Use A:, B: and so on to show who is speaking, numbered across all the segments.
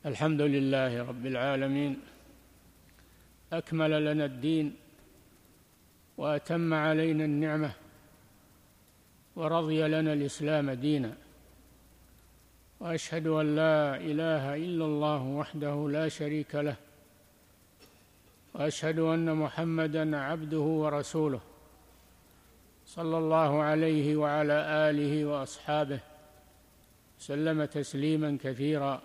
A: الحمد لله رب العالمين، أكمل لنا الدين وأتم علينا النعمة ورضي لنا الإسلام دينا، وأشهد أن لا إله إلا الله وحده لا شريك له، وأشهد أن محمدًا عبده ورسوله صلى الله عليه وعلى آله وأصحابه سلم تسليمًا كثيرا.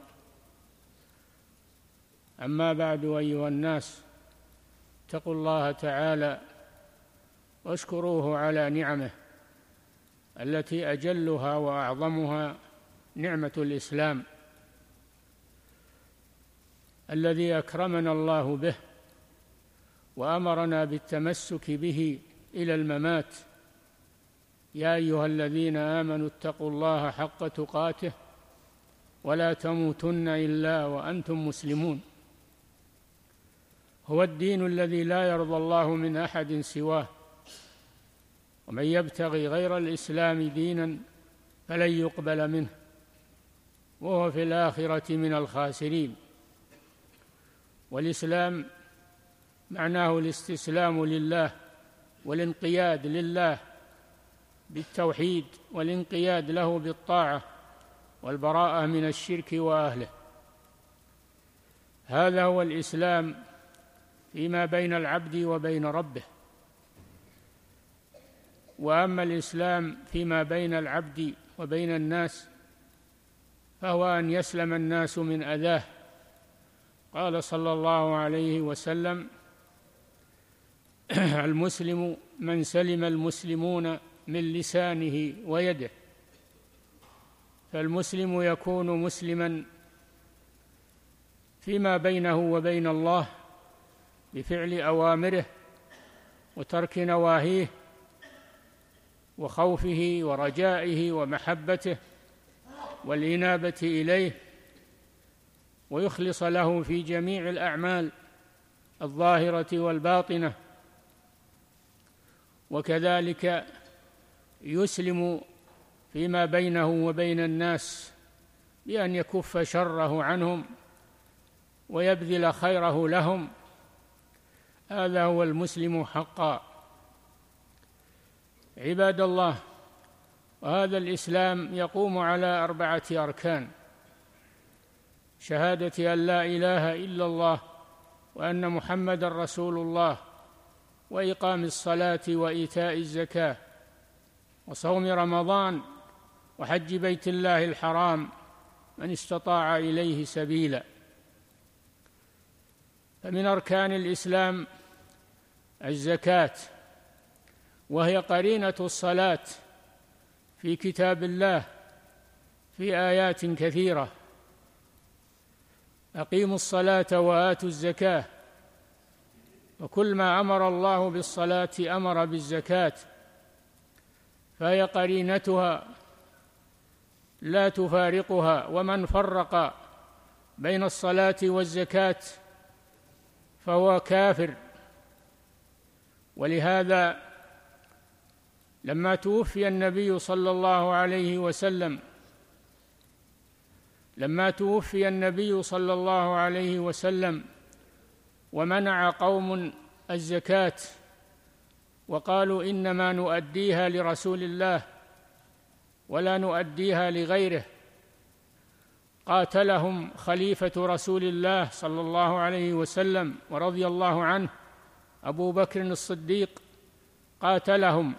A: أما بعد، أيها الناس، اتقوا الله تعالى واشكروه على نعمه التي أجلها وأعظمها نعمة الإسلام الذي أكرمنا الله به وأمرنا بالتمسك به إلى الممات. يا أيها الذين آمنوا اتقوا الله حق تقاته ولا تموتن إلا وأنتم مسلمون. هو الدين الذي لا يرضى الله من أحد سواه، ومن يبتغي غير الإسلام دينا فلن يقبل منه وهو في الآخرة من الخاسرين. والإسلام معناه الاستسلام لله والانقياد لله بالتوحيد، والانقياد له بالطاعة والبراءة من الشرك وأهله. هذا هو الإسلام فيما بين العبد وبين ربه. وأما الإسلام فيما بين العبد وبين الناس فهو أن يسلم الناس من أذاه. قال صلى الله عليه وسلم: المسلم من سلم المسلمون من لسانه ويده. فالمسلم يكون مسلما فيما بينه وبين الله بفعل أوامره وترك نواهيه وخوفه ورجائه ومحبته والإنابة إليه، ويخلص له في جميع الأعمال الظاهرة والباطنة. وكذلك يسلم فيما بينه وبين الناس بأن يكف شره عنهم ويبذل خيره لهم. هذا هو المسلم حقا. عباد الله، وهذا الإسلام يقوم على 4 أركان: شهادة أن لا إله إلا الله وأن محمدًا رسول الله، وإقام الصلاة وإيتاء الزكاة، وصوم رمضان، وحج بيت الله الحرام من استطاع إليه سبيلا. فمن أركان الإسلام الزكاة، وهي قرينة الصلاة في كتاب الله في آيات كثيرة: أقيموا الصلاة وآتوا الزكاة. وكل ما أمر الله بالصلاة أمر بالزكاة، فهي قرينتها لا تفارقها. ومن فرق بين الصلاة والزكاة فهو كافر. ولهذا لما توفي النبي صلى الله عليه وسلم ومنع قوم الزكاة وقالوا إنما نؤديها لرسول الله ولا نؤديها لغيره، قاتلهم خليفة رسول الله صلى الله عليه وسلم ورضي الله عنه أبو بكر الصديق، قاتلهم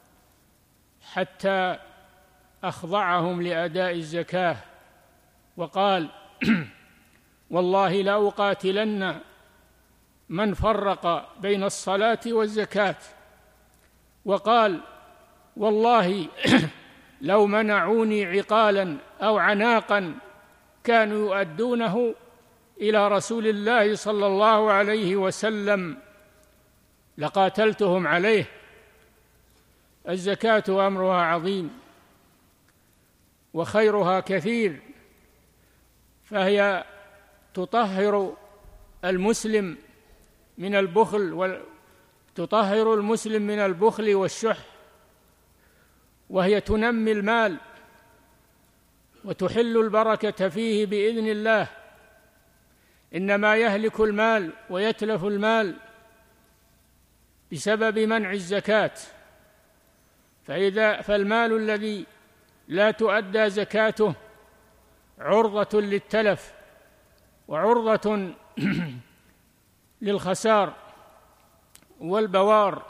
A: حتى أخضعهم لأداء الزكاة، وقال: والله لأقاتلن من فرق بين الصلاة والزكاة. وقال: والله لو منعوني عقالا أو عناقا كانوا يؤدونه إلى رسول الله صلى الله عليه وسلم لقاتلتهم عليه. الزكاة أمرها عظيم وخيرها كثير، فهي تطهر المسلم من البخل والشح، وهي تنمي المال وتحل البركة فيه بإذن الله، إنما يهلك المال ويتلف المال بسبب منع الزكاة. فالمال الذي لا تؤدى زكاته عرضة للتلف وعرضة للخسار والبوار.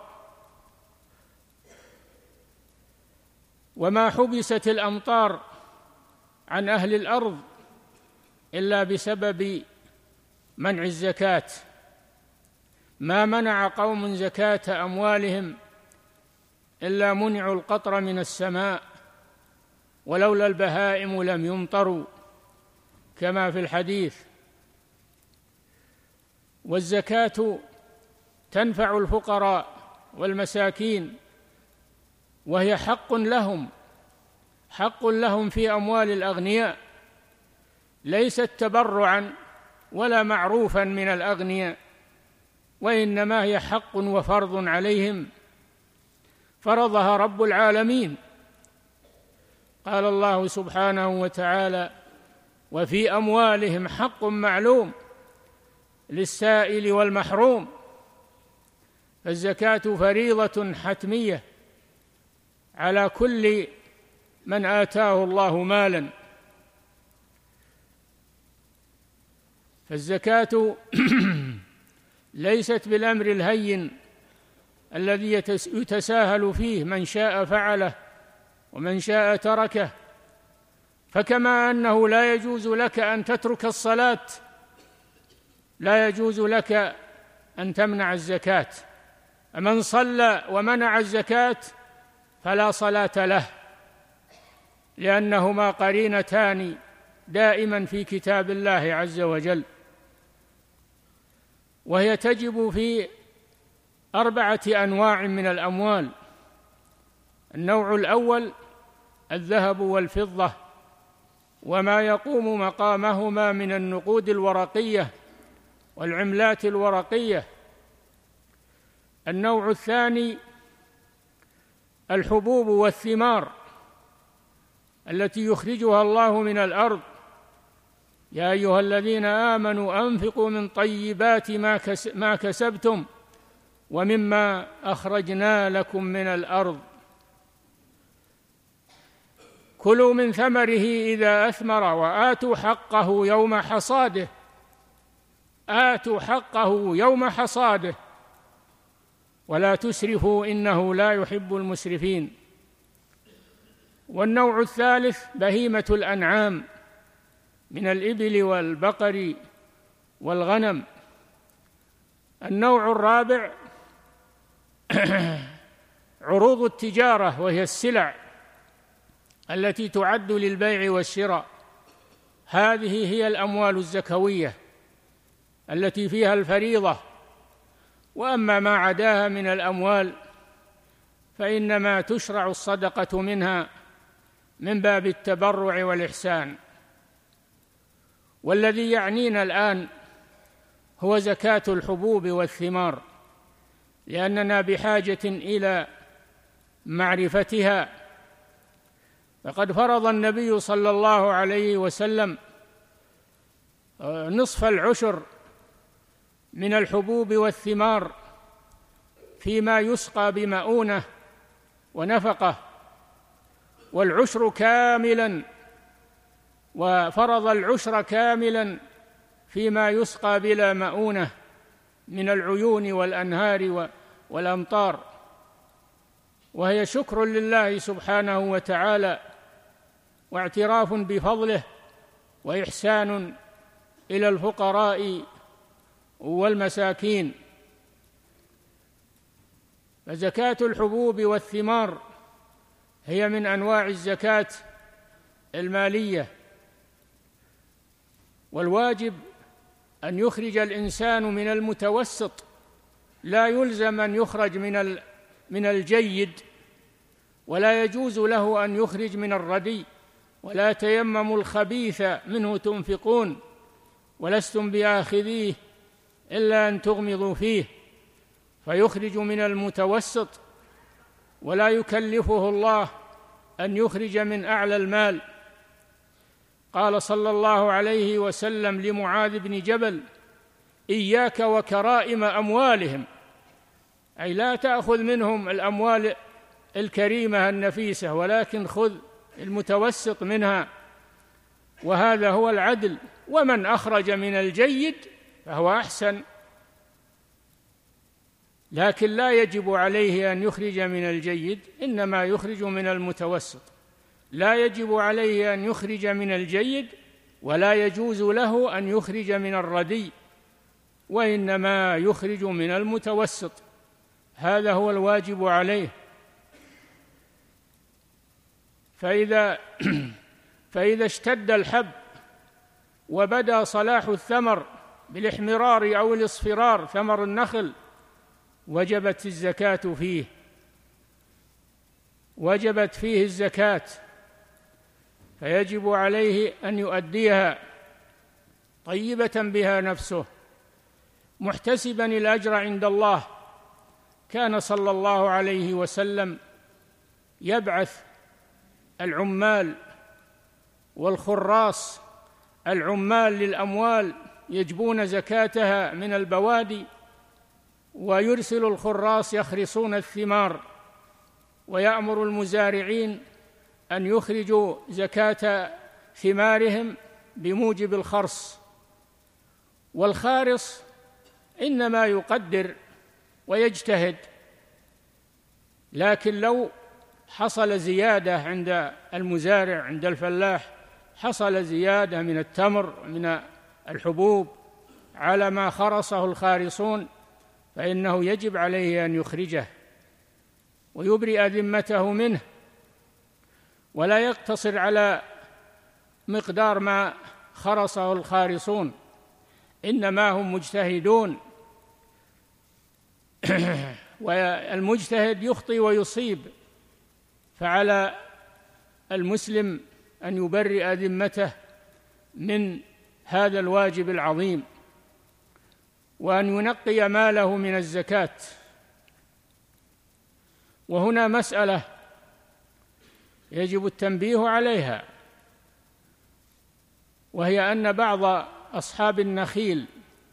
A: وما حبست الأمطار عن أهل الأرض إلا بسبب منع الزكاة. ما منع قوم زكاة أموالهم إلا منعوا القطر من السماء، ولولا البهائم لم يمطروا، كما في الحديث. والزكاة تنفع الفقراء والمساكين، وهي حق لهم في أموال الأغنياء، ليست تبرعا ولا معروفا من الأغنياء، وإنما هي حق وفرض عليهم فرضها رب العالمين. قال الله سبحانه وتعالى: وفي أموالهم حق معلوم للسائل والمحروم. فالزكاة فريضة حتمية على كل من آتاه الله مالا. فالزكاة ليست بالأمر الهين الذي يتساهل فيه، من شاء فعله ومن شاء تركه. فكما أنه لا يجوز لك أن تترك الصلاة، لا يجوز لك أن تمنع الزكاة. من صلى ومنع الزكاة فلا صلاة له، لأنهما قرينتان دائما في كتاب الله عز وجل. وهي تجب في 4 أنواع من الأموال. النوع الأول الذهب والفضة وما يقوم مقامهما من النقود الورقية والعملات الورقية. النوع الثاني الحبوب والثمار التي يخرجها الله من الأرض: يا أيها الذين آمنوا أنفقوا من طيبات ما كسبتم ومما أخرجنا لكم من الأرض، كلوا من ثمره إذا أثمر وآتوا حقه يوم حصاده. آتوا حقه يوم حصاده ولا تسرفوا إنه لا يحب المسرفين. والنوع الثالث بهيمة الأنعام من الإبل والبقر والغنم. النوع الرابع عروض التجارة، وهي السلع التي تعد للبيع والشراء. هذه هي الأموال الزكوية التي فيها الفريضة. وأما ما عداها من الأموال فإنما تشرع الصدقة منها من باب التبرع والإحسان. والذي يعنينا الآن هو زكاة الحبوب والثمار، لأننا بحاجة إلى معرفتها. فقد فرض النبي صلى الله عليه وسلم نصف العشر من الحبوب والثمار فيما يسقى بمؤونة ونفقة، والعشر كاملا، وفرض العشر كاملا فيما يسقى بلا مؤونة من العيون والأنهار والأمطار. وهي شكر لله سبحانه وتعالى واعتراف بفضله وإحسان إلى الفقراء والمساكين. فزكاة الحبوب والثمار هي من أنواع الزكاة المالية. والواجب أن يخرج الإنسان من المتوسط، لا يلزم أن يخرج من الجيد، ولا يجوز له أن يخرج من الردي. ولا تيمموا الخبيث منه تنفقون ولستم بآخذيه إلا أن تغمضوا فيه. فيخرج من المتوسط، ولا يكلفه الله أن يخرج من أعلى المال. قال صلى الله عليه وسلم لمعاذ بن جبل: إياك وكرائم أموالهم، أي لا تأخذ منهم الأموال الكريمة النفيسة، ولكن خذ المتوسط منها، وهذا هو العدل. ومن أخرج من الجيد فهو أحسن، لكن لا يجب عليه أن يخرج من الجيد، إنما يخرج من المتوسط. لا يجب عليه أن يخرج من الجيد، ولا يجوز له أن يخرج من الردي، وإنما يخرج من المتوسط، هذا هو الواجب عليه. فإذا اشتد الحب وبدا صلاح الثمر بالاحمرار أو الاصفرار، ثمر النخل، وجبت الزكاة فيه، وجبت فيه الزكاة، فيجب عليه أن يؤديها طيبة بها نفسه محتسبا الأجر عند الله. كان صلى الله عليه وسلم يبعث العمال والخراص، العمال للأموال يجبون زكاتها من البوادي، ويرسل الخراص يخرصون الثمار، ويأمر المزارعين أن يخرجوا زكاة ثمارهم بموجب الخرص. والخارص إنما يقدر ويجتهد، لكن لو حصل زيادة عند المزارع، عند الفلاح، حصل زيادة من التمر من الحبوب على ما خرصه الخارصون، فإنه يجب عليه أن يخرجه ويبرئ ذمته منه، ولا يقتصر على مقدار ما خرصه الخارصون، إنما هم مجتهدون والمجتهد يخطئ ويصيب، فعلى المسلم أن يبرئ ذمته من هذا الواجب العظيم، وأن ينقي ماله من الزكاة. وهنا مسألة يجب التنبيه عليها، وهي أن بعض أصحاب النخيل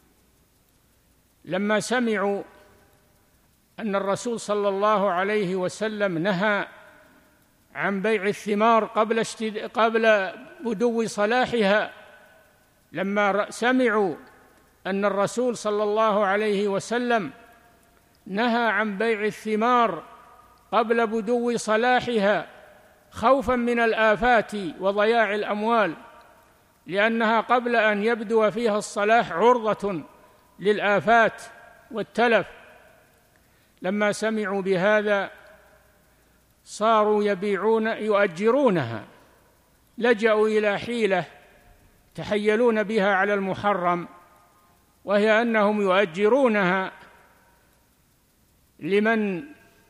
A: لما سمعوا أن الرسول صلى الله عليه وسلم نهى عن بيع الثمار قبل بدو صلاحها، لما سمعوا أن الرسول صلى الله عليه وسلم نهى عن بيع الثمار قبل بدو صلاحها خوفا من الآفات وضياع الأموال، لأنها قبل أن يبدو فيها الصلاح عرضة للآفات والتلف، لما سمعوا بهذا صاروا يؤجرونها، لجأوا إلى حيلة تحيلون بها على المحرم، وهي أنهم يؤجرونها لمن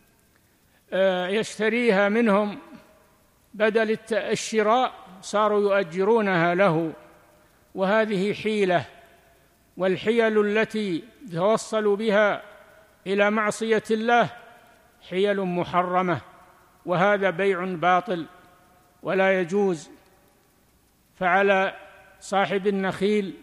A: يشتريها منهم، بدل الشراء صاروا يؤجرونها له. وهذه حيلة، والحيل التي توصلوا بها إلى معصية الله حيل محرمة، وهذا بيع باطل ولا يجوز. فعلى صاحب النخيل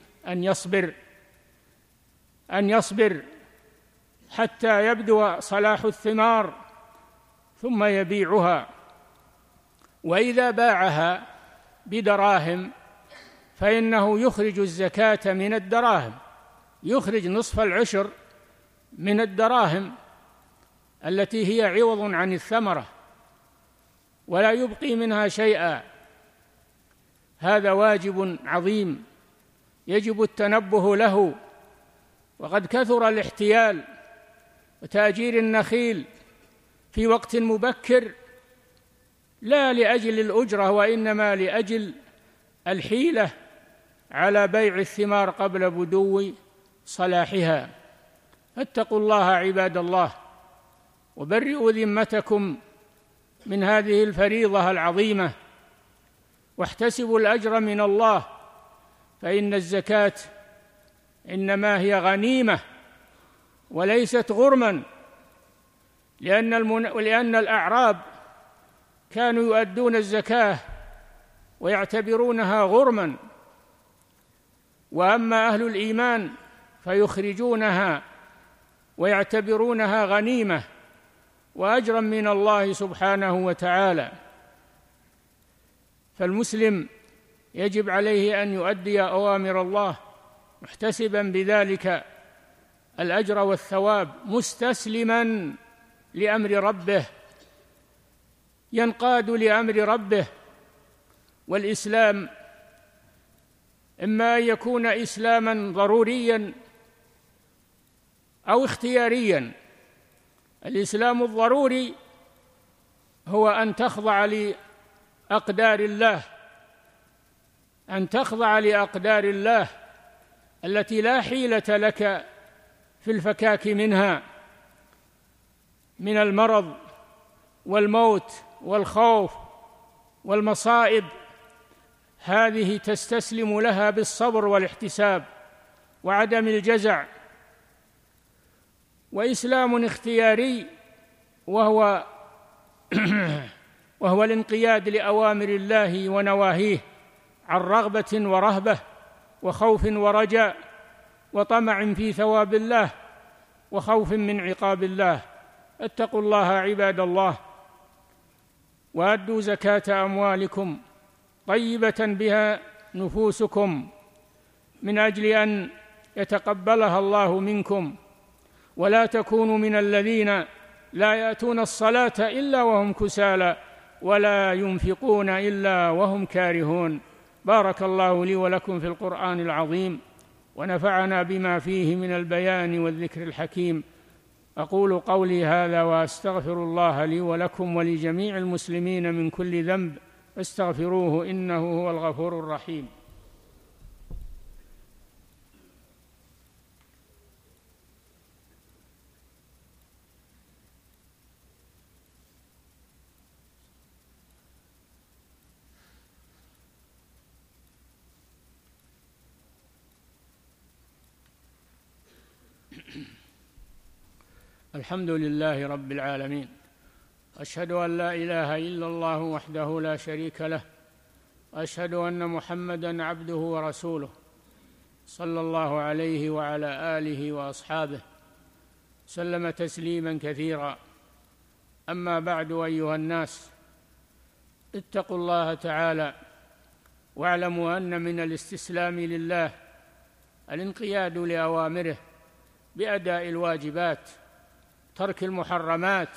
A: أن يصبر حتى يبدو صلاح الثمار ثم يبيعها، وإذا باعها بدراهم فإنه يخرج الزكاة من الدراهم، يخرج نصف العشر من الدراهم التي هي عوض عن الثمرة، ولا يبقي منها شيئا. هذا واجب عظيم يجب التنبه له. وقد كثر الاحتيال وتأجير النخيل في وقت مبكر، لا لأجل الأجرة، وإنما لأجل الحيلة على بيع الثمار قبل بدو صلاحها. فاتقوا الله عباد الله، وبرئوا ذمتكم من هذه الفريضة العظيمة، واحتسبوا الأجر من الله، فإن الزكاة إنما هي غنيمة وليست غرما، لأن الأعراب كانوا يؤدون الزكاة ويعتبرونها غرما، وأما أهل الإيمان فيخرجونها ويعتبرونها غنيمة وأجرا من الله سبحانه وتعالى. فالمسلم يجب عليه أن يؤدي أوامر الله محتسبا بذلك الأجر والثواب، مستسلما لأمر ربه، ينقاد لأمر ربه. والإسلام إما أن يكون إسلاما ضروريا أو اختياريا. الإسلام الضروري هو أن تخضع لأقدار الله، أن تخضع لأقدار الله التي لا حيلة لك في الفكاك منها، من المرض والموت والخوف والمصائب، هذه تستسلم لها بالصبر والاحتساب وعدم الجزع. وإسلام اختياري وهو الانقياد لأوامر الله ونواهيه عن رغبة ورهبة وخوف ورجاء وطمع في ثواب الله وخوف من عقاب الله. اتقوا الله عباد الله، وأدوا زكاة أموالكم طيبة بها نفوسكم من أجل أن يتقبلها الله منكم، ولا تكونوا من الذين لا يأتون الصلاة إلا وهم كسالى ولا ينفقون إلا وهم كارهون. بارك الله لي ولكم في القرآن العظيم، ونفعنا بما فيه من البيان والذكر الحكيم. أقول قولي هذا وأستغفر الله لي ولكم ولجميع المسلمين من كل ذنب، فاستغفروه إنه هو الغفور الرحيم. الحمد لله رب العالمين، أشهد أن لا إله إلا الله وحده لا شريك له، وأشهد أن محمدًا عبده ورسوله صلى الله عليه وعلى آله وأصحابه سلم تسليمًا كثيرا. أما بعد، أيها الناس، اتقوا الله تعالى واعلموا أن من الاستسلام لله الانقياد لأوامره بأداء الواجبات، ترك المحرمات،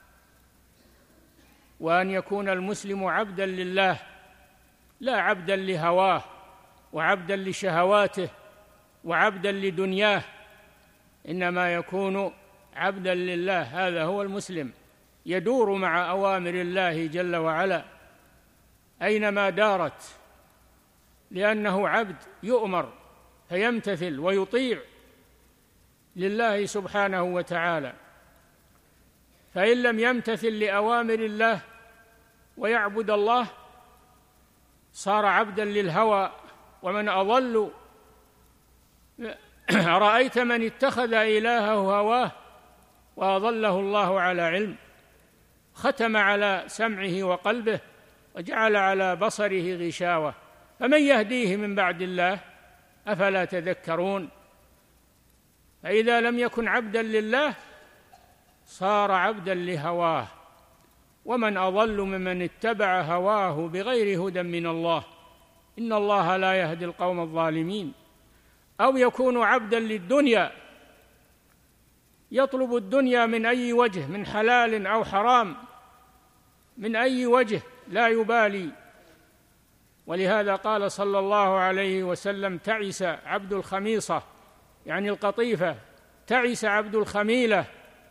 A: وأن يكون المسلم عبداً لله لا عبداً لهواه وعبداً لشهواته وعبداً لدنياه، إنما يكون عبداً لله. هذا هو المسلم، يدور مع أوامر الله جل وعلا أينما دارت، لأنه عبد يؤمر فيمتثل ويطيع لله سبحانه وتعالى. فإن لم يمتثل لأوامر الله ويعبد الله صار عبداً للهوى. ومن أضل أرأيت من اتخذ إلهه هواه وأضله الله على علم، ختم على سمعه وقلبه وجعل على بصره غشاوة، فمن يهديه من بعد الله؟ أفلا تذكرون؟ فإذا لم يكن عبداً لله صار عبداً لهواه. ومن أضل ممن اتبع هواه بغير هدى من الله، إن الله لا يهدي القوم الظالمين. أو يكون عبداً للدنيا، يطلب الدنيا من أي وجه، من حلال أو حرام، من أي وجه لا يبالي. ولهذا قال صلى الله عليه وسلم: تعس عبد الخميصة، يعني القطيفة، تعس عبد الخميلة،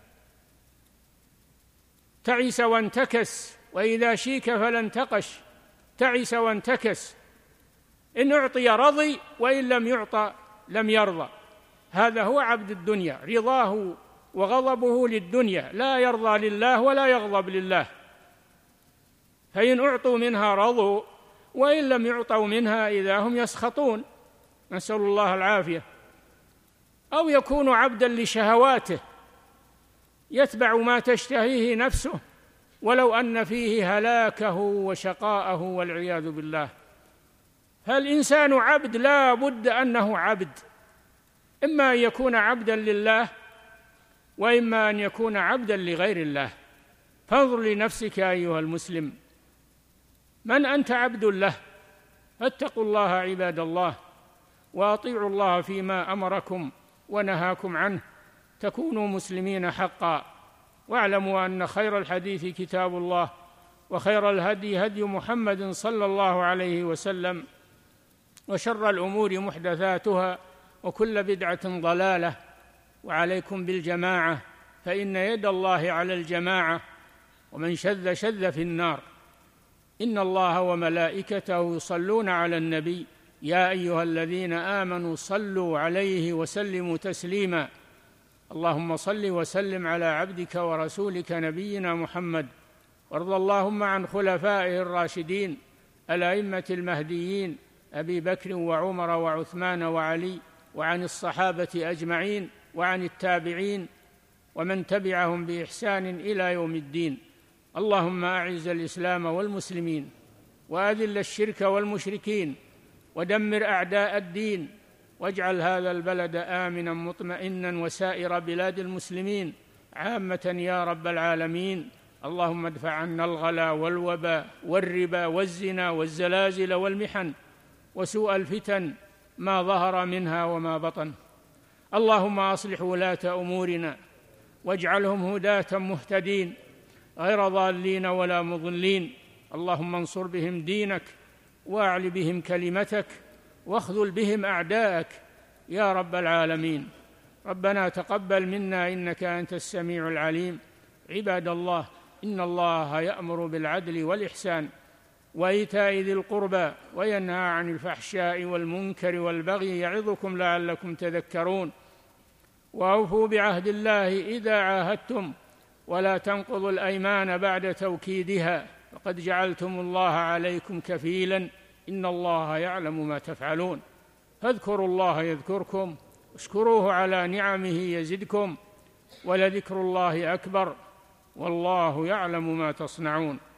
A: تعس وانتكس، وإذا شيك فلا انتقش، تعس وانتكس، إن أعطي رضي وإن لم يعطى لم يرضى. هذا هو عبد الدنيا، رضاه وغضبه للدنيا، لا يرضى لله ولا يغضب لله. فإن أعطوا منها رضوا وإن لم يعطوا منها إذا هم يسخطون، نسأل الله العافية. أو يكون عبداً لشهواته، يتبع ما تشتهيه نفسه ولو أن فيه هلاكه وشقاءه والعياذ بالله. فالإنسان عبد لا بد أنه عبد، إما أن يكون عبدا لله وإما أن يكون عبدا لغير الله. فانظر لنفسك أيها المسلم، من أنت عبد له؟ فاتقوا الله عباد الله، وأطيعوا الله فيما أمركم ونهاكم عنه تكونوا مسلمين حقا. واعلموا أن خير الحديث كتاب الله، وخير الهدي هدي محمد صلى الله عليه وسلم، وشر الأمور محدثاتها، وكل بدعة ضلالة. وعليكم بالجماعة، فإن يد الله على الجماعة، ومن شذ شذ في النار. إن الله وملائكته يصلون على النبي، يا أيها الذين آمنوا صلوا عليه وسلموا تسليما. اللهم صل وسلم على عبدك ورسولك نبينا محمد، وارض اللهم عن خلفائه الراشدين الأئمة المهديين أبي بكر وعمر وعثمان وعلي، وعن الصحابة أجمعين، وعن التابعين ومن تبعهم بإحسان إلى يوم الدين. اللهم أعز الإسلام والمسلمين، وأذل الشرك والمشركين، ودمر أعداء الدين، واجعل هذا البلد آمنا مطمئنا وسائر بلاد المسلمين عامة يا رب العالمين. اللهم ادفع عنا الغلا والوباء والربا والزنا والزلازل والمحن وسوء الفتن ما ظهر منها وما بطن. اللهم أصلح ولاة أمورنا، واجعلهم هداة مهتدين غير ضالين ولا مضلين. اللهم انصر بهم دينك، واعل بهم كلمتك، واخذل بهم أعداءك يا رب العالمين. ربنا تقبل منا إنك أنت السميع العليم. عباد الله، إن الله يأمر بالعدل والإحسان وإيتاء ذي القربى، وينهى عن الفحشاء والمنكر والبغي، يعظكم لعلكم تذكرون. وأوفوا بعهد الله إذا عاهدتم، ولا تنقضوا الأيمان بعد توكيدها، وقد جعلتم الله عليكم كفيلا، إن الله يعلم ما تفعلون. فاذكروا الله يذكركم، واشكروه على نعمه يزدكم، ولذكر الله أكبر، والله يعلم ما تصنعون.